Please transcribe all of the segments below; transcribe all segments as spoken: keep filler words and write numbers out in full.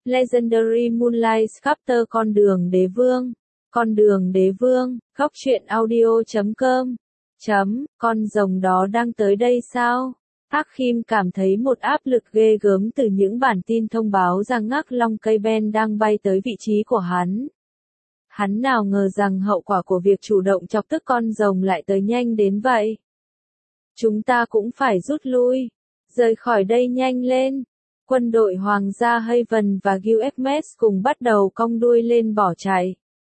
Legendary Moonlight Chapter Con đường đế vương. Con đường đế vương, góc truyện audio chấm com. Chấm, con rồng đó đang tới đây sao? Hắc Khiêm cảm thấy một áp lực ghê gớm từ những bản tin thông báo rằng ngắc long cây ben đang bay tới vị trí của hắn. Hắn nào ngờ rằng hậu quả của việc chủ động chọc tức con rồng lại tới nhanh đến vậy. Chúng ta cũng phải rút lui. Rời khỏi đây nhanh lên. Quân đội Hoàng gia Haven và Gilgamesh cùng bắt đầu cong đuôi lên bỏ chạy.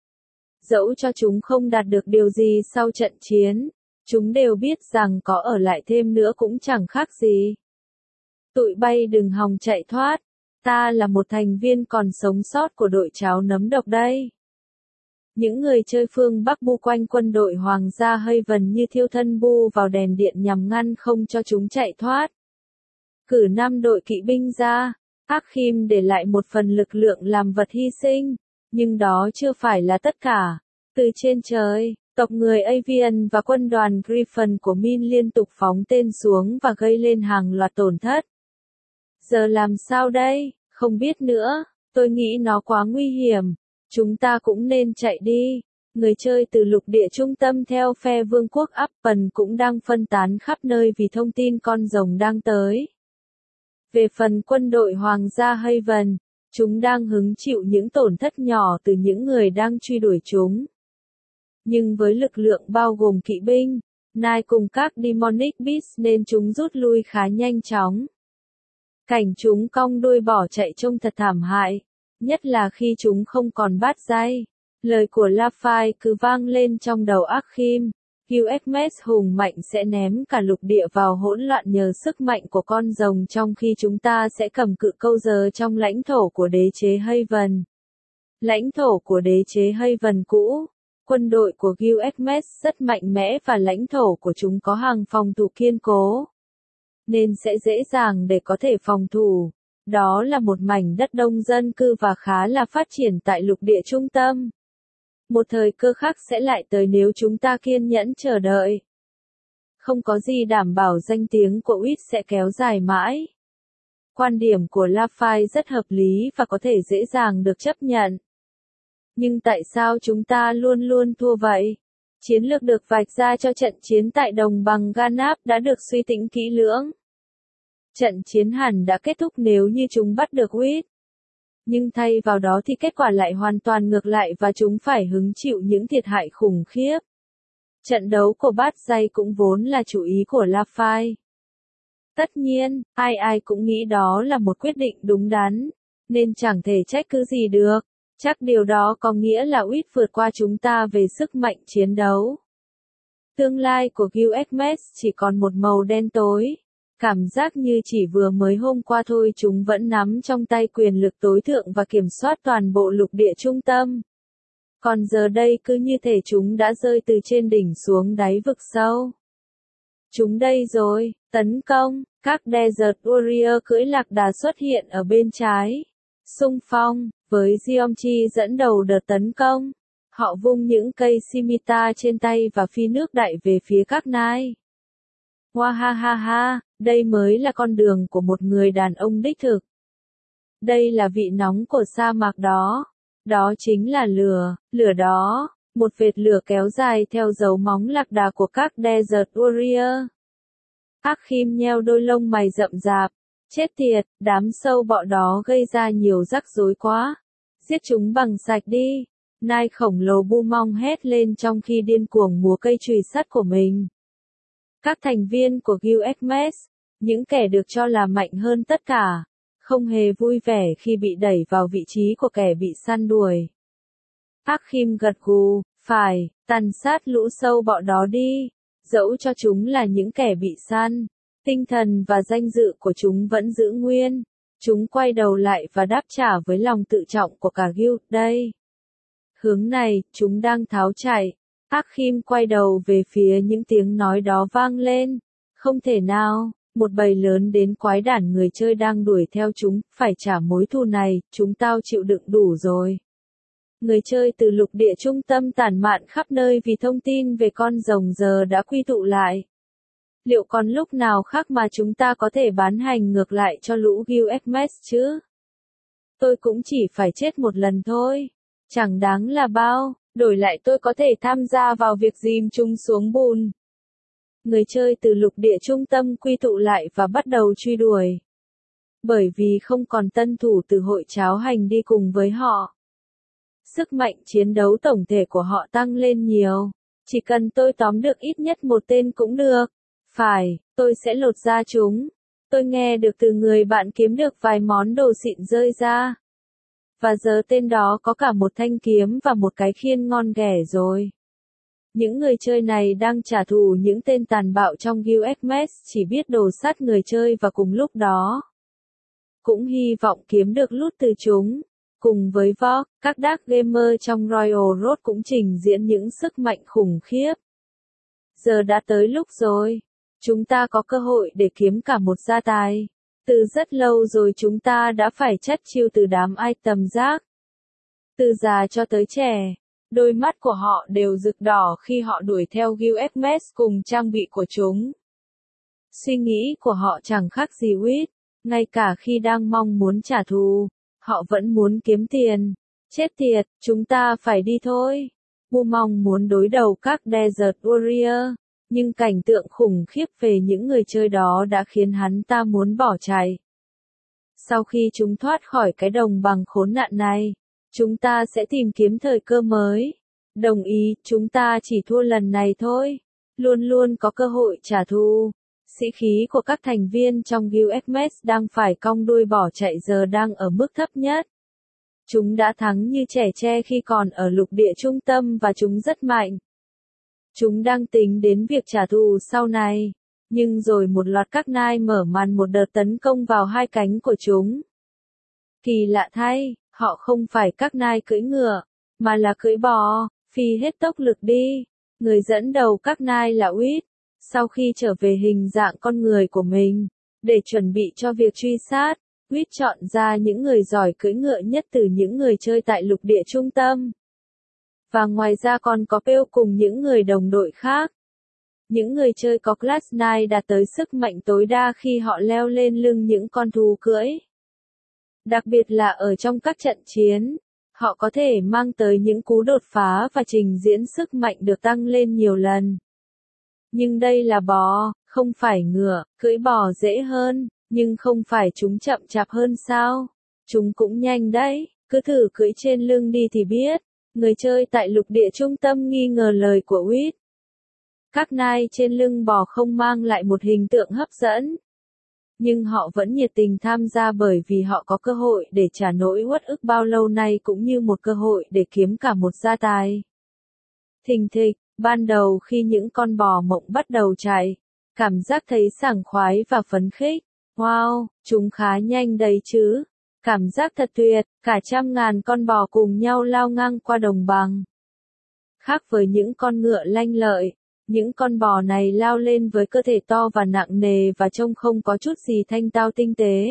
Dẫu cho chúng không đạt được điều gì sau trận chiến, chúng đều biết rằng có ở lại thêm nữa cũng chẳng khác gì. Tụi bay đừng hòng chạy thoát, ta là một thành viên còn sống sót của đội cháo nấm độc đây. Những người chơi phương Bắc bu quanh quân đội Hoàng gia Haven như thiêu thân bu vào đèn điện nhằm ngăn không cho chúng chạy thoát. Cử năm đội kỵ binh ra, Hắc Khiêm để lại một phần lực lượng làm vật hy sinh, nhưng đó chưa phải là tất cả. Từ trên trời, tộc người Avian và quân đoàn Griffin của Min liên tục phóng tên xuống và gây lên hàng loạt tổn thất. Giờ làm sao đây? Không biết nữa, tôi nghĩ nó quá nguy hiểm. Chúng ta cũng nên chạy đi. Người chơi từ lục địa trung tâm theo phe vương quốc Appen cũng đang phân tán khắp nơi vì thông tin con rồng đang tới. Về phần quân đội Hoàng gia Haven, chúng đang hứng chịu những tổn thất nhỏ từ những người đang truy đuổi chúng. Nhưng với lực lượng bao gồm kỵ binh, nai cùng các Demonic Beasts nên chúng rút lui khá nhanh chóng. Cảnh chúng cong đuôi bỏ chạy trông thật thảm hại, nhất là khi chúng không còn bát dây. Lời của Laphai cứ vang lên trong đầu Hắc Khiêm. Gilgamesh hùng mạnh sẽ ném cả lục địa vào hỗn loạn nhờ sức mạnh của con rồng trong khi chúng ta sẽ cầm cự câu giờ trong lãnh thổ của đế chế Haven. Lãnh thổ của đế chế Haven cũ, quân đội của Gilgamesh rất mạnh mẽ và lãnh thổ của chúng có hàng phòng thủ kiên cố, nên sẽ dễ dàng để có thể phòng thủ. Đó là một mảnh đất đông dân cư và khá là phát triển tại lục địa trung tâm. Một thời cơ khác sẽ lại tới nếu chúng ta kiên nhẫn chờ đợi. Không có gì đảm bảo danh tiếng của Wit sẽ kéo dài mãi. Quan điểm của Laphai rất hợp lý và có thể dễ dàng được chấp nhận. Nhưng tại sao chúng ta luôn luôn thua vậy? Chiến lược được vạch ra cho trận chiến tại đồng bằng Ganap đã được suy tính kỹ lưỡng. Trận chiến hẳn đã kết thúc nếu như chúng bắt được Wit. Nhưng thay vào đó thì kết quả lại hoàn toàn ngược lại và chúng phải hứng chịu những thiệt hại khủng khiếp. Trận đấu của bát dây cũng vốn là chủ ý của Laphai. Tất nhiên, ai ai cũng nghĩ đó là một quyết định đúng đắn, nên chẳng thể trách cứ gì được. Chắc điều đó có nghĩa là Wit vượt qua chúng ta về sức mạnh chiến đấu. Tương lai của Gilgamesh chỉ còn một màu đen tối. Cảm giác như chỉ vừa mới hôm qua thôi chúng vẫn nắm trong tay quyền lực tối thượng và kiểm soát toàn bộ lục địa trung tâm. Còn giờ đây cứ như thể chúng đã rơi từ trên đỉnh xuống đáy vực sâu. Chúng đây rồi, tấn công, các Desert Warrior cưỡi lạc đà xuất hiện ở bên trái. Xung phong, với Geomchi dẫn đầu đợt tấn công. Họ vung những cây scimitar trên tay và phi nước đại về phía các nai. Hoa ha ha ha, đây mới là con đường của một người đàn ông đích thực. Đây là vị nóng của sa mạc đó. Đó chính là lửa, lửa đó, một vệt lửa kéo dài theo dấu móng lạc đà của các Desert Warrior. Hắc Khiêm nheo đôi lông mày rậm rạp. Chết tiệt, đám sâu bọ đó gây ra nhiều rắc rối quá. Giết chúng bằng sạch đi. Nai khổng lồ bu mong hét lên trong khi điên cuồng múa cây chùy sắt của mình. Các thành viên của Gilgamesh, những kẻ được cho là mạnh hơn tất cả, không hề vui vẻ khi bị đẩy vào vị trí của kẻ bị săn đuổi. Hắc Khiêm gật gù, phải, tàn sát lũ sâu bọ đó đi, dẫu cho chúng là những kẻ bị săn, tinh thần và danh dự của chúng vẫn giữ nguyên. Chúng quay đầu lại và đáp trả với lòng tự trọng của cả guild đây. Hướng này, chúng đang tháo chạy. Hắc Khiêm quay đầu về phía những tiếng nói đó vang lên. Không thể nào, một bầy lớn đến quái đản người chơi đang đuổi theo chúng, phải trả mối thù này, chúng tao chịu đựng đủ rồi. Người chơi từ lục địa trung tâm tản mạn khắp nơi vì thông tin về con rồng giờ đã quy tụ lại. Liệu còn lúc nào khác mà chúng ta có thể bán hành ngược lại cho lũ Gilgamesh chứ? tôi cũng chỉ phải chết một lần thôi. Chẳng đáng là bao, đổi lại tôi có thể tham gia vào việc dìm chúng xuống bùn. Người chơi từ lục địa trung tâm quy tụ lại và bắt đầu truy đuổi. Bởi vì không còn tân thủ từ hội cháo hành đi cùng với họ. Sức mạnh chiến đấu tổng thể của họ tăng lên nhiều. Chỉ cần tôi tóm được ít nhất một tên cũng được. Phải, tôi sẽ lột ra chúng. Tôi nghe được từ người bạn kiếm được vài món đồ xịn rơi ra. Và giờ tên đó có cả một thanh kiếm và một cái khiên ngon ghẻ rồi. Những người chơi này đang trả thù những tên tàn bạo trong Guild Mess chỉ biết đồ sát người chơi và cùng lúc đó cũng hy vọng kiếm được loot từ chúng. Cùng với Vogue, các dark gamer trong Royal Road cũng trình diễn những sức mạnh khủng khiếp. Giờ đã tới lúc rồi. Chúng ta có cơ hội để kiếm cả một gia tài. Từ rất lâu rồi chúng ta đã phải chắt chiu từ đám item rác. Từ già cho tới trẻ, đôi mắt của họ đều rực đỏ khi họ đuổi theo Guild Mess cùng trang bị của chúng. Suy nghĩ của họ chẳng khác gì Wit, ngay cả khi đang mong muốn trả thù, họ vẫn muốn kiếm tiền. Chết tiệt, chúng ta phải đi thôi. Mu mong muốn đối đầu các Desert Warrior, nhưng cảnh tượng khủng khiếp về những người chơi đó đã khiến hắn ta muốn bỏ chạy. Sau khi chúng thoát khỏi cái đồng bằng khốn nạn này, chúng ta sẽ tìm kiếm thời cơ mới. Đồng ý, chúng ta chỉ thua lần này thôi. Luôn luôn có cơ hội trả thù. Sĩ khí của các thành viên trong Guild Mess đang phải cong đuôi bỏ chạy giờ đang ở mức thấp nhất. Chúng đã thắng như trẻ tre khi còn ở lục địa trung tâm và chúng rất mạnh. Chúng đang tính đến việc trả thù sau này. Nhưng rồi một loạt các nai mở màn một đợt tấn công vào hai cánh của chúng. Kỳ lạ thay, họ không phải các nai cưỡi ngựa, mà là cưỡi bò, phi hết tốc lực đi. Người dẫn đầu các nai là Wit. Sau khi trở về hình dạng con người của mình, để chuẩn bị cho việc truy sát, Wit chọn ra những người giỏi cưỡi ngựa nhất từ những người chơi tại lục địa trung tâm. Và ngoài ra còn có Pale cùng những người đồng đội khác. Những người chơi có Class chín đạt tới sức mạnh tối đa khi họ leo lên lưng những con thú cưỡi. Đặc biệt là ở trong các trận chiến, họ có thể mang tới những cú đột phá và trình diễn sức mạnh được tăng lên nhiều lần. Nhưng đây là bò, không phải ngựa, cưỡi bò dễ hơn, nhưng không phải chúng chậm chạp hơn sao? Chúng cũng nhanh đấy, cứ thử cưỡi trên lưng đi thì biết. Người chơi tại lục địa trung tâm nghi ngờ lời của Wit. Các nai trên lưng bò không mang lại một hình tượng hấp dẫn. Nhưng họ vẫn nhiệt tình tham gia bởi vì họ có cơ hội để trả nỗi uất ức bao lâu nay cũng như một cơ hội để kiếm cả một gia tài. Thình thịch, ban đầu khi những con bò mộng bắt đầu chạy, cảm giác thấy sảng khoái và phấn khích. Wow, chúng khá nhanh đấy chứ. Cảm giác thật tuyệt, cả trăm ngàn con bò cùng nhau lao ngang qua đồng bằng. Khác với những con ngựa lanh lợi, những con bò này lao lên với cơ thể to và nặng nề và trông không có chút gì thanh tao tinh tế.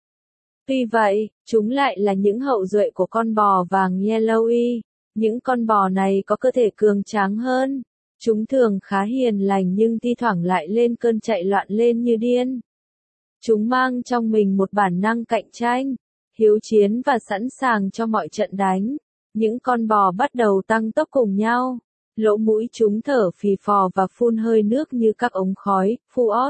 Tuy vậy, chúng lại là những hậu duệ của con bò vàng Yellowy. Những con bò này có cơ thể cường tráng hơn. Chúng thường khá hiền lành nhưng thi thoảng lại lên cơn chạy loạn lên như điên. Chúng mang trong mình một bản năng cạnh tranh, hiếu chiến và sẵn sàng cho mọi trận đánh. Những con bò bắt đầu tăng tốc cùng nhau. Lỗ mũi chúng thở phì phò và phun hơi nước như các ống khói, Fuos.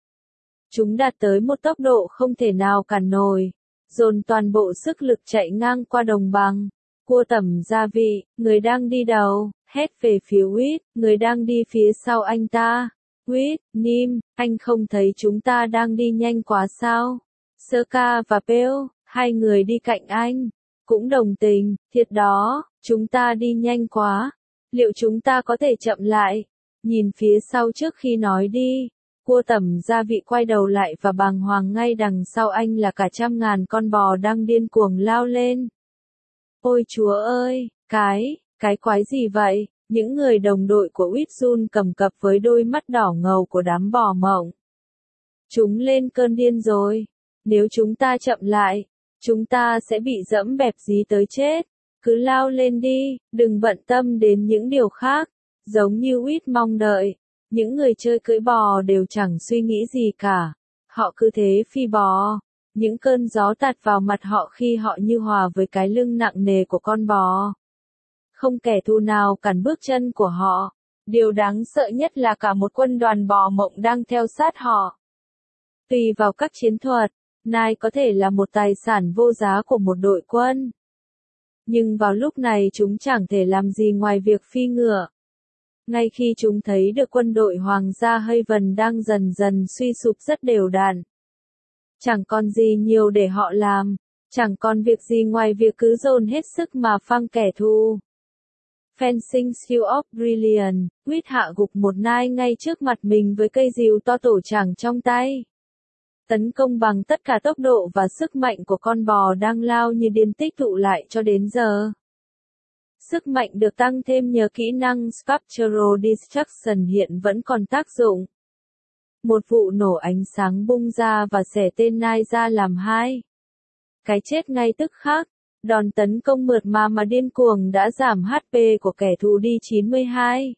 Chúng đạt tới một tốc độ không thể nào cản nổi. Dồn toàn bộ sức lực chạy ngang qua đồng bằng. Cua tẩm gia vị, người đang đi đầu, hét về phía Wit, người đang đi phía sau anh ta. Wit, Nim, anh không thấy chúng ta đang đi nhanh quá sao? Sơ-ca và Pale, hai người đi cạnh anh, cũng đồng tình, thiệt đó, chúng ta đi nhanh quá. Liệu chúng ta có thể chậm lại? Nhìn phía sau trước khi nói đi. Cua tẩm gia vị quay đầu lại và bàng hoàng ngay đằng sau anh là cả trăm ngàn con bò đang điên cuồng lao lên. Ôi chúa ơi, cái, cái quái gì vậy? Những người đồng đội của Witsun cầm cập với đôi mắt đỏ ngầu của đám bò mộng. Chúng lên cơn điên rồi. Nếu chúng ta chậm lại, chúng ta sẽ bị dẫm bẹp dí tới chết. Cứ lao lên đi, đừng bận tâm đến những điều khác. Giống như Wit mong đợi, những người chơi cưỡi bò đều chẳng suy nghĩ gì cả. Họ cứ thế phi bò. Những cơn gió tạt vào mặt họ khi họ như hòa với cái lưng nặng nề của con bò. Không kẻ thù nào cản bước chân của họ. Điều đáng sợ nhất là cả một quân đoàn bò mộng đang theo sát họ. Tùy vào các chiến thuật, Nai có thể là một tài sản vô giá của một đội quân. Nhưng vào lúc này chúng chẳng thể làm gì ngoài việc phi ngựa. Ngay khi chúng thấy được quân đội Hoàng gia Haven đang dần dần suy sụp rất đều đặn. Chẳng còn gì nhiều để họ làm, chẳng còn việc gì ngoài việc cứ dồn hết sức mà phang kẻ thù. Fencing Skill of Brilliant, Quýt hạ gục một nai ngay trước mặt mình với cây rìu to tổ chảng trong tay. Tấn công bằng tất cả tốc độ và sức mạnh của con bò đang lao như điên tích tụ lại cho đến giờ. Sức mạnh được tăng thêm nhờ kỹ năng Sculptural Destruction hiện vẫn còn tác dụng. Một vụ nổ ánh sáng bung ra và xẻ tên nai ra làm hai. Cái chết ngay tức khắc. Đòn tấn công mượt mà mà điên cuồng đã giảm hát pê của kẻ thù đi chín mươi hai.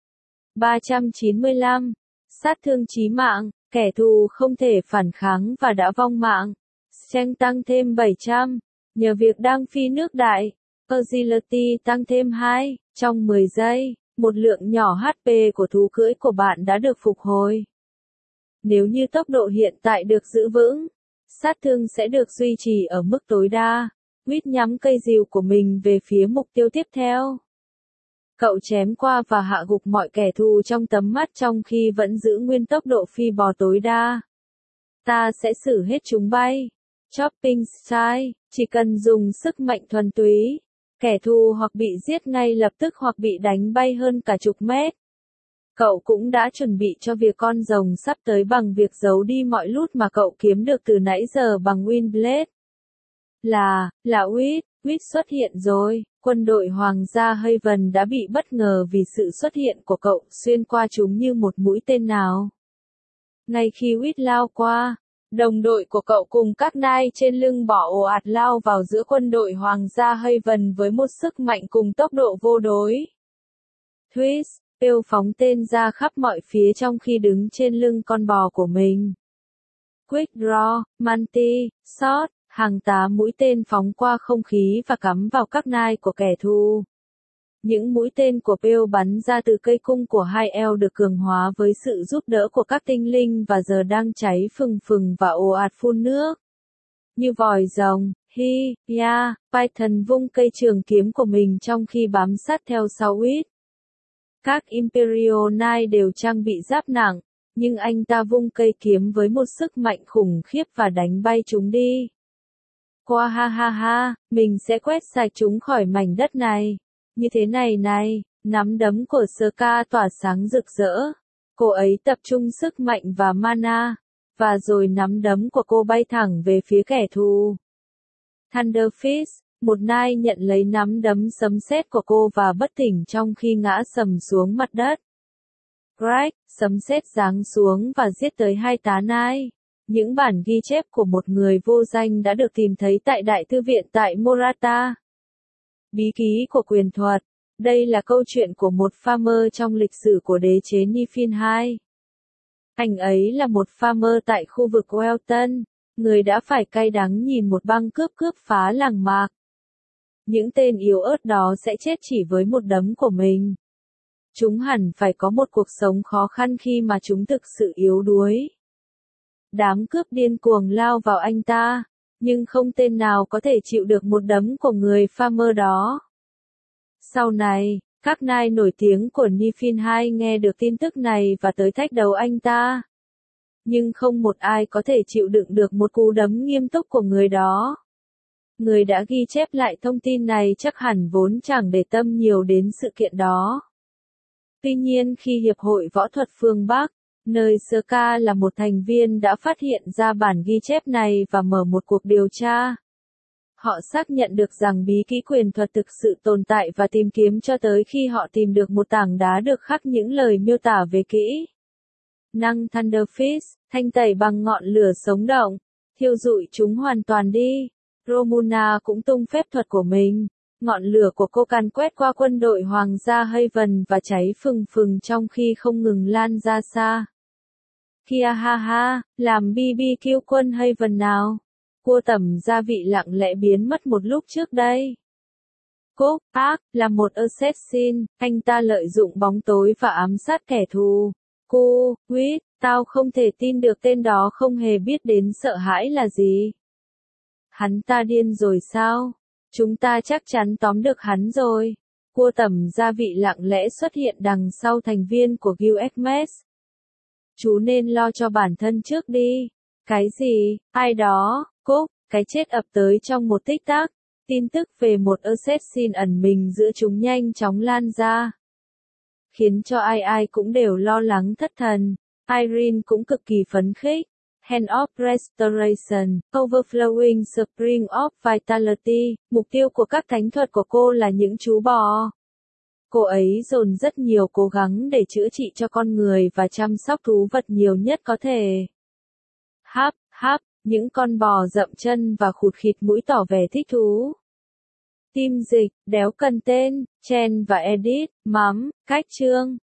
ba trăm chín mươi lăm. Sát thương chí mạng, kẻ thù không thể phản kháng và đã vong mạng. Strength tăng thêm bảy trăm. Nhờ việc đang phi nước đại. Agility tăng thêm hai. Trong mười giây, một lượng nhỏ hát pê của thú cưỡi của bạn đã được phục hồi. Nếu như tốc độ hiện tại được giữ vững, sát thương sẽ được duy trì ở mức tối đa. Quýt nhắm cây rìu của mình về phía mục tiêu tiếp theo. Cậu chém qua và hạ gục mọi kẻ thù trong tầm mắt trong khi vẫn giữ nguyên tốc độ phi bò tối đa. Ta sẽ xử hết chúng bay. Chopping Style, chỉ cần dùng sức mạnh thuần túy, kẻ thù hoặc bị giết ngay lập tức hoặc bị đánh bay hơn cả chục mét. Cậu cũng đã chuẩn bị cho việc con rồng sắp tới bằng việc giấu đi mọi loot mà cậu kiếm được từ nãy giờ bằng Windblade. Là, là Quýt, Quýt xuất hiện rồi, quân đội Hoàng gia Haven đã bị bất ngờ vì sự xuất hiện của cậu xuyên qua chúng như một mũi tên nào. Ngay khi Quýt lao qua, đồng đội của cậu cùng các nai trên lưng bò ồ ạt lao vào giữa quân đội Hoàng gia Haven với một sức mạnh cùng tốc độ vô đối. Twist, Bill phóng tên ra khắp mọi phía trong khi đứng trên lưng con bò của mình. Quick Draw, Multi, Shot. Hàng tá mũi tên phóng qua không khí và cắm vào các nai của kẻ thù. Những mũi tên của Pale bắn ra từ cây cung của hai eo được cường hóa với sự giúp đỡ của các tinh linh và giờ đang cháy phừng phừng và ồ ạt phun nước. Như vòi rồng, Hi, Ya, Python vung cây trường kiếm của mình trong khi bám sát theo sau Quýt. Các Imperial Knight đều trang bị giáp nặng, nhưng anh ta vung cây kiếm với một sức mạnh khủng khiếp và đánh bay chúng đi. Qua ha ha ha, mình sẽ quét sạch chúng khỏi mảnh đất này. Như thế này này, nắm đấm của Ska tỏa sáng rực rỡ. Cô ấy tập trung sức mạnh và mana, và rồi nắm đấm của cô bay thẳng về phía kẻ thù. Thunder Fist, một nai nhận lấy nắm đấm sấm sét của cô và bất tỉnh trong khi ngã sầm xuống mặt đất. Greg, sấm sét giáng xuống và giết tới hai tá nai. Những bản ghi chép của một người vô danh đã được tìm thấy tại Đại thư viện tại Morata. Bí ký của quyền thuật. Đây là câu chuyện của một farmer trong lịch sử của đế chế Nifin hai. Anh ấy là một farmer tại khu vực Welton, người đã phải cay đắng nhìn một băng cướp cướp phá làng mạc. Những tên yếu ớt đó sẽ chết chỉ với một đấm của mình. Chúng hẳn phải có một cuộc sống khó khăn khi mà chúng thực sự yếu đuối. Đám cướp điên cuồng lao vào anh ta, nhưng không tên nào có thể chịu được một đấm của người farmer đó. Sau này, các nai nổi tiếng của Nifin hai nghe được tin tức này và tới thách đấu anh ta. Nhưng không một ai có thể chịu đựng được một cú đấm nghiêm túc của người đó. Người đã ghi chép lại thông tin này chắc hẳn vốn chẳng để tâm nhiều đến sự kiện đó. Tuy nhiên khi Hiệp hội Võ thuật phương Bắc, nơi Ska là một thành viên đã phát hiện ra bản ghi chép này và mở một cuộc điều tra. Họ xác nhận được rằng bí kỹ quyền thuật thực sự tồn tại và tìm kiếm cho tới khi họ tìm được một tảng đá được khắc những lời miêu tả về kỹ năng Thunder Fist, thanh tẩy bằng ngọn lửa sống động, thiêu rụi chúng hoàn toàn đi. Romuna cũng tung phép thuật của mình. Ngọn lửa của cô càn quét qua quân đội Hoàng gia Haven và cháy phừng phừng trong khi không ngừng lan ra xa. Kia ha ha, làm bê bê kiu quân Haven nào. Cua tẩm gia vị lặng lẽ biến mất một lúc trước đây. Cúc, Park, là một assassin, anh ta lợi dụng bóng tối và ám sát kẻ thù. Cô, Quýt, tao không thể tin được tên đó không hề biết đến sợ hãi là gì. Hắn ta điên rồi sao? Chúng ta chắc chắn tóm được hắn rồi. Cua tẩm gia vị lặng lẽ xuất hiện đằng sau thành viên của Gilgamesh. Chú nên lo cho bản thân trước đi. Cái gì? Ai đó? Cúc, cái chết ập tới trong một tích tắc. Tin tức về một assassin ẩn mình giữa chúng nhanh chóng lan ra, khiến cho ai ai cũng đều lo lắng thất thần. Irene cũng cực kỳ phấn khích. Hand of Restoration, Overflowing Spring of Vitality, mục tiêu của các thánh thuật của cô là những chú bò. Cô ấy dồn rất nhiều cố gắng để chữa trị cho con người và chăm sóc thú vật nhiều nhất có thể. Háp, háp, những con bò dậm chân và khụt khịt mũi tỏ vẻ thích thú. Tim dịch, đéo cần tên, Chen và Edith, mắm, cách chương.